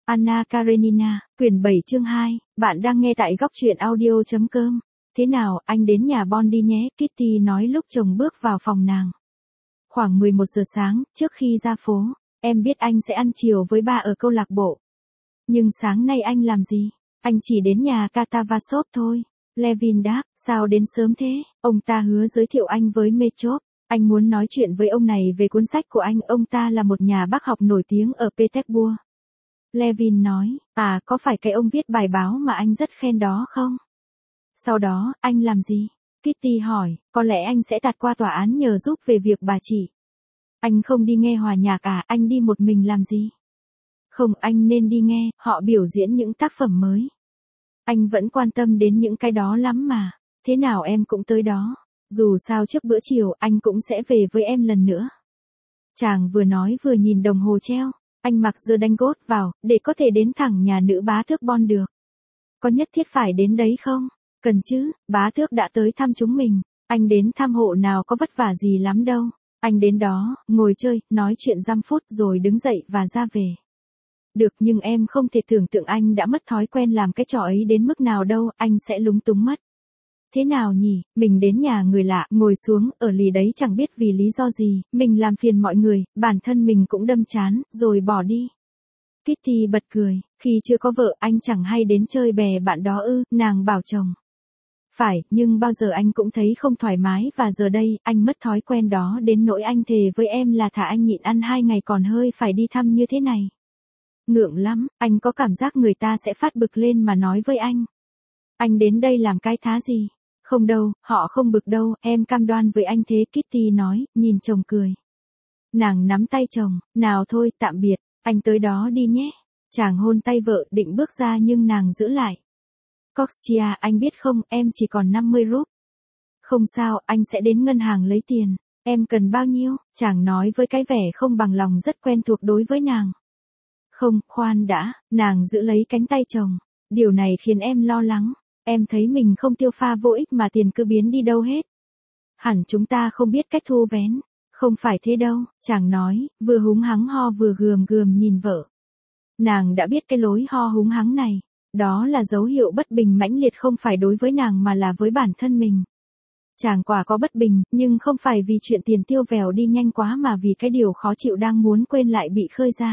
Anna Karenina, quyển 7 chương 2, bạn đang nghe tại góc truyện audio.com. Thế nào, anh đến nhà Bon đi nhé, Kitty nói lúc chồng bước vào phòng nàng. Khoảng 11 giờ sáng, trước khi ra phố, em biết anh sẽ ăn chiều với ba ở câu lạc bộ. Nhưng sáng nay anh làm gì? Anh chỉ đến nhà Katavasov thôi. Levin đáp, sao đến sớm thế? Ông ta hứa giới thiệu anh với Metrov. Anh muốn nói chuyện với ông này về cuốn sách của anh, ông ta là một nhà bác học nổi tiếng ở Petersburg. Levin nói, có phải cái ông viết bài báo mà anh rất khen đó không? Sau đó, anh làm gì? Kitty hỏi, có lẽ anh sẽ tạt qua tòa án nhờ giúp về việc bà chị. Anh không đi nghe hòa nhạc anh đi một mình làm gì? Không, anh nên đi nghe, họ biểu diễn những tác phẩm mới. Anh vẫn quan tâm đến những cái đó lắm mà, thế nào em cũng tới đó. Dù sao trước bữa chiều anh cũng sẽ về với em lần nữa. Chàng vừa nói vừa nhìn đồng hồ treo. Anh mặc giơ đanh gót vào, để có thể đến thẳng nhà nữ bá tước Bon được. Có nhất thiết phải đến đấy không? Cần chứ, bá tước đã tới thăm chúng mình. Anh đến thăm hộ nào có vất vả gì lắm đâu. Anh đến đó, ngồi chơi, nói chuyện dăm phút rồi đứng dậy và ra về. Được, nhưng em không thể tưởng tượng anh đã mất thói quen làm cái trò ấy đến mức nào đâu, anh sẽ lúng túng mất. Thế nào nhỉ, mình đến nhà người lạ, ngồi xuống, ở lì đấy chẳng biết vì lý do gì, mình làm phiền mọi người, bản thân mình cũng đâm chán, rồi bỏ đi. Kitty bật cười, khi chưa có vợ anh chẳng hay đến chơi bè bạn đó ư, nàng bảo chồng. Phải, nhưng bao giờ anh cũng thấy không thoải mái và giờ đây, anh mất thói quen đó đến nỗi anh thề với em là thà anh nhịn ăn 2 ngày còn hơi phải đi thăm như thế này. Ngượng lắm, anh có cảm giác người ta sẽ phát bực lên mà nói với anh. Anh đến đây làm cái thá gì? Không đâu, họ không bực đâu, em cam đoan với anh thế, Kitty nói, nhìn chồng cười. Nàng nắm tay chồng, nào thôi, tạm biệt, anh tới đó đi nhé. Chàng hôn tay vợ định bước ra nhưng nàng giữ lại. Kostya, anh biết không, em chỉ còn 50 rúp. Không sao, anh sẽ đến ngân hàng lấy tiền. Em cần bao nhiêu? Chàng nói với cái vẻ không bằng lòng rất quen thuộc đối với nàng. Không, khoan đã, nàng giữ lấy cánh tay chồng. Điều này khiến em lo lắng. Em thấy mình không tiêu pha vô ích mà tiền cứ biến đi đâu hết. Hẳn chúng ta không biết cách thu vén. Không phải thế đâu, chàng nói, vừa húng hắng ho vừa gườm gườm nhìn vợ. Nàng đã biết cái lối ho húng hắng này. Đó là dấu hiệu bất bình mãnh liệt không phải đối với nàng mà là với bản thân mình. Chàng quả có bất bình, nhưng không phải vì chuyện tiền tiêu vèo đi nhanh quá mà vì cái điều khó chịu đang muốn quên lại bị khơi ra.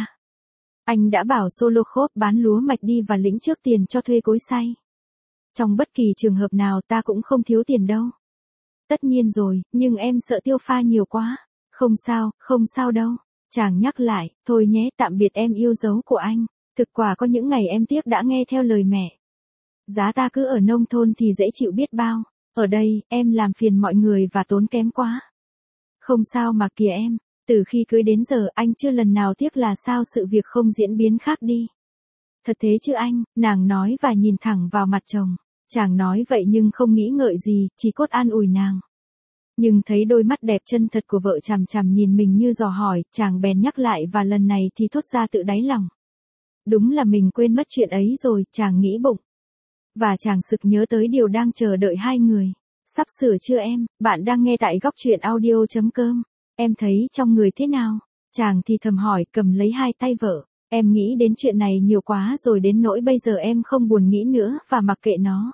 Anh đã bảo Solokhov bán lúa mạch đi và lĩnh trước tiền cho thuê cối xay. Trong bất kỳ trường hợp nào ta cũng không thiếu tiền đâu. Tất nhiên rồi, nhưng em sợ tiêu pha nhiều quá. Không sao đâu. Chàng nhắc lại, thôi nhé, tạm biệt em yêu dấu của anh. Thực quả có những ngày em tiếc đã nghe theo lời mẹ. Giá ta cứ ở nông thôn thì dễ chịu biết bao. Ở đây, em làm phiền mọi người và tốn kém quá. Không sao mà kìa em. Từ khi cưới đến giờ anh chưa lần nào tiếc là sao sự việc không diễn biến khác đi. Thật thế chứ anh, nàng nói và nhìn thẳng vào mặt chồng. Chàng nói vậy nhưng không nghĩ ngợi gì, chỉ cốt an ủi nàng. Nhưng thấy đôi mắt đẹp chân thật của vợ chằm chằm nhìn mình như dò hỏi, chàng bèn nhắc lại và lần này thì thốt ra tự đáy lòng. Đúng là mình quên mất chuyện ấy rồi, chàng nghĩ bụng. Và chàng sực nhớ tới điều đang chờ đợi hai người. Sắp sửa chưa em, bạn đang nghe tại góc truyện audio.com. Em thấy trong người thế nào? Chàng thì thầm hỏi cầm lấy hai tay vợ. Em nghĩ đến chuyện này nhiều quá rồi đến nỗi bây giờ em không buồn nghĩ nữa và mặc kệ nó.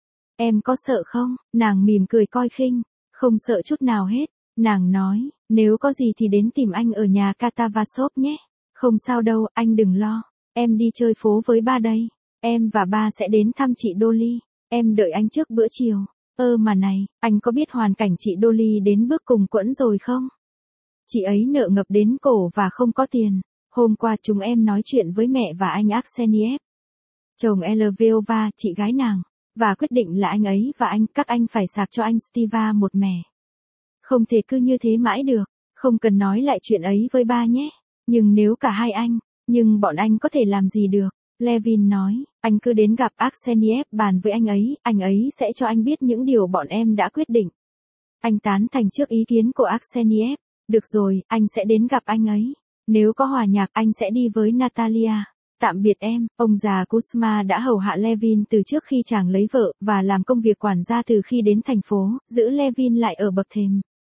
Em có sợ không? Nàng mỉm cười coi khinh. Không sợ chút nào hết. Nàng nói, nếu có gì thì đến tìm anh ở nhà Katavasov nhé. Không sao đâu, anh đừng lo. Em đi chơi phố với ba đây. Em và ba sẽ đến thăm chị Dolly. Em đợi anh trước bữa chiều. Mà này, anh có biết hoàn cảnh chị Dolly đến bước cùng quẫn rồi không? Chị ấy nợ ngập đến cổ và không có tiền. Hôm qua chúng em nói chuyện với mẹ và anh Arseniev. Chồng Elvova, chị gái nàng. Và quyết định là anh ấy và các anh phải sạc cho anh Stiva một mẻ. Không thể cứ như thế mãi được. Không cần nói lại chuyện ấy với ba nhé. Nhưng nếu cả hai nhưng bọn anh có thể làm gì được? Levin nói, anh cứ đến gặp Arseniev bàn với anh ấy sẽ cho anh biết những điều bọn em đã quyết định. Anh tán thành trước ý kiến của Arseniev. Được rồi, anh sẽ đến gặp anh ấy. Nếu có hòa nhạc anh sẽ đi với Natalia. Tạm biệt em, ông già Kuzma đã hầu hạ Levin từ trước khi chàng lấy vợ, và làm công việc quản gia từ khi đến thành phố, giữ Levin lại ở bậc thềm.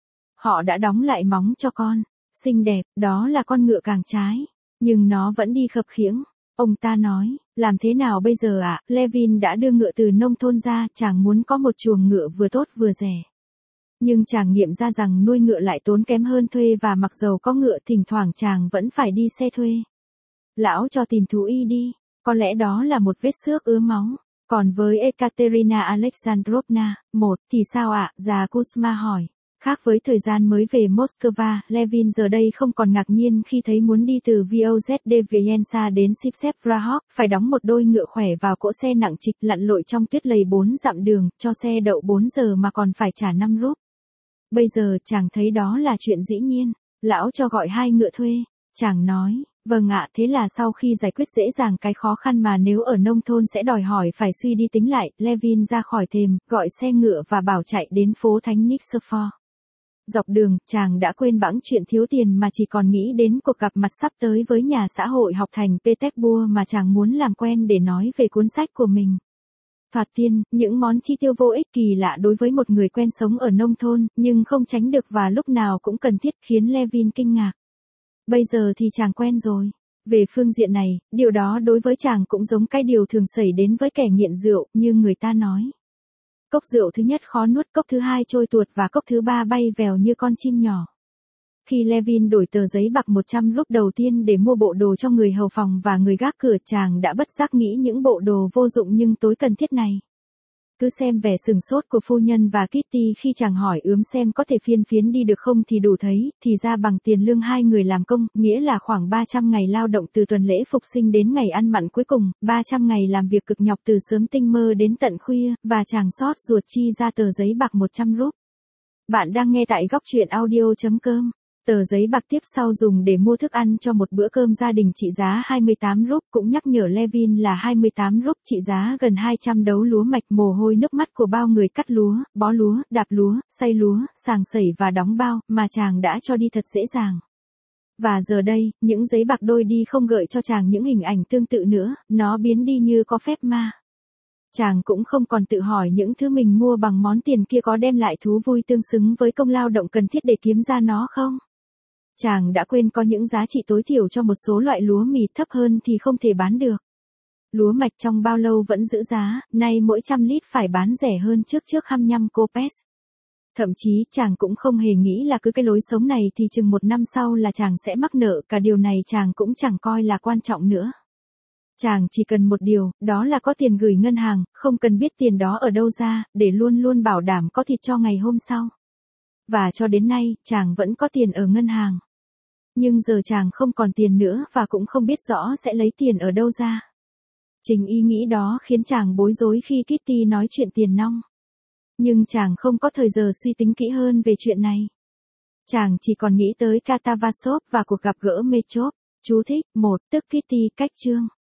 Họ đã đóng lại móng cho con. Xinh đẹp, đó là con ngựa càng trái. Nhưng nó vẫn đi khập khiễng. Ông ta nói, làm thế nào bây giờ ạ? Levin đã đưa ngựa từ nông thôn ra, chàng muốn có một chuồng ngựa vừa tốt vừa rẻ. Nhưng chàng nghiệm ra rằng nuôi ngựa lại tốn kém hơn thuê và mặc dầu có ngựa thỉnh thoảng chàng vẫn phải đi xe thuê. Lão cho tìm thú y đi, có lẽ đó là một vết xước ứa máu. Còn với Ekaterina Alexandrovna, thì sao ạ? Già Kuzma hỏi. Khác với thời gian mới về Moscow, Levin giờ đây không còn ngạc nhiên khi thấy muốn đi từ Vyozhdevenska đến Sipsevgrahov, phải đóng một đôi ngựa khỏe vào cỗ xe nặng trịch lặn lội trong tuyết lầy 4 dặm đường, cho xe đậu 4 giờ mà còn phải trả 5 rúp. Bây giờ chàng thấy đó là chuyện dĩ nhiên, lão cho gọi 2 ngựa thuê, chàng nói. Vâng ạ, thế là sau khi giải quyết dễ dàng cái khó khăn mà nếu ở nông thôn sẽ đòi hỏi phải suy đi tính lại, Levin ra khỏi thềm, gọi xe ngựa và bảo chạy đến phố Thánh Nicephore. Dọc đường, chàng đã quên bẵng chuyện thiếu tiền mà chỉ còn nghĩ đến cuộc gặp mặt sắp tới với nhà xã hội học thành Petersburg mà chàng muốn làm quen để nói về cuốn sách của mình. Thoạt tiên, những món chi tiêu vô ích kỳ lạ đối với một người quen sống ở nông thôn, nhưng không tránh được và lúc nào cũng cần thiết khiến Levin kinh ngạc. Bây giờ thì chàng quen rồi. Về phương diện này, điều đó đối với chàng cũng giống cái điều thường xảy đến với kẻ nghiện rượu, như người ta nói. Cốc rượu thứ nhất khó nuốt, cốc thứ hai trôi tuột và cốc thứ ba bay vèo như con chim nhỏ. Khi Levin đổi tờ giấy bạc 100 rúp đầu tiên để mua bộ đồ cho người hầu phòng và người gác cửa, chàng đã bất giác nghĩ những bộ đồ vô dụng nhưng tối cần thiết này. Cứ xem vẻ sừng sốt của phu nhân và Kitty khi chàng hỏi xem có thể phiên phiến đi được không thì đủ thấy, thì ra bằng tiền lương 2 người làm công, nghĩa là khoảng 300 ngày lao động từ tuần lễ phục sinh đến ngày ăn mặn cuối cùng, 300 ngày làm việc cực nhọc từ sớm tinh mơ đến tận khuya, và chàng xót ruột chi ra tờ giấy bạc 100 rúp. Bạn đang nghe tại góc truyện audio.com. Tờ giấy bạc tiếp sau dùng để mua thức ăn cho một bữa cơm gia đình trị giá 28 rúp, cũng nhắc nhở Levin là 28 rúp trị giá gần 200 đấu lúa mạch, mồ hôi nước mắt của bao người cắt lúa, bó lúa, đạp lúa, xay lúa, sàng sẩy và đóng bao, mà chàng đã cho đi thật dễ dàng. Và giờ đây, những giấy bạc đôi đi không gợi cho chàng những hình ảnh tương tự nữa, nó biến đi như có phép ma. Chàng cũng không còn tự hỏi những thứ mình mua bằng món tiền kia có đem lại thú vui tương xứng với công lao động cần thiết để kiếm ra nó không. Chàng đã quên có những giá trị tối thiểu cho một số loại lúa mì, thấp hơn thì không thể bán được. Lúa mạch trong bao lâu vẫn giữ giá, nay mỗi 100 lít phải bán rẻ hơn trước 25 kopecks. Thậm chí chàng cũng không hề nghĩ là cứ cái lối sống này thì chừng 1 năm sau là chàng sẽ mắc nợ, cả điều này chàng cũng chẳng coi là quan trọng nữa. Chàng chỉ cần một điều, đó là có tiền gửi ngân hàng, không cần biết tiền đó ở đâu ra, để luôn luôn bảo đảm có thịt cho ngày hôm sau. Và cho đến nay, chàng vẫn có tiền ở ngân hàng. Nhưng giờ chàng không còn tiền nữa và cũng không biết rõ sẽ lấy tiền ở đâu ra. Chính ý nghĩ đó khiến chàng bối rối khi Kitty nói chuyện tiền nong. Nhưng chàng không có thời giờ suy tính kỹ hơn về chuyện này. Chàng chỉ còn nghĩ tới Katavasov và cuộc gặp gỡ Metrov. Chú thích, tức Kitty, cách chương.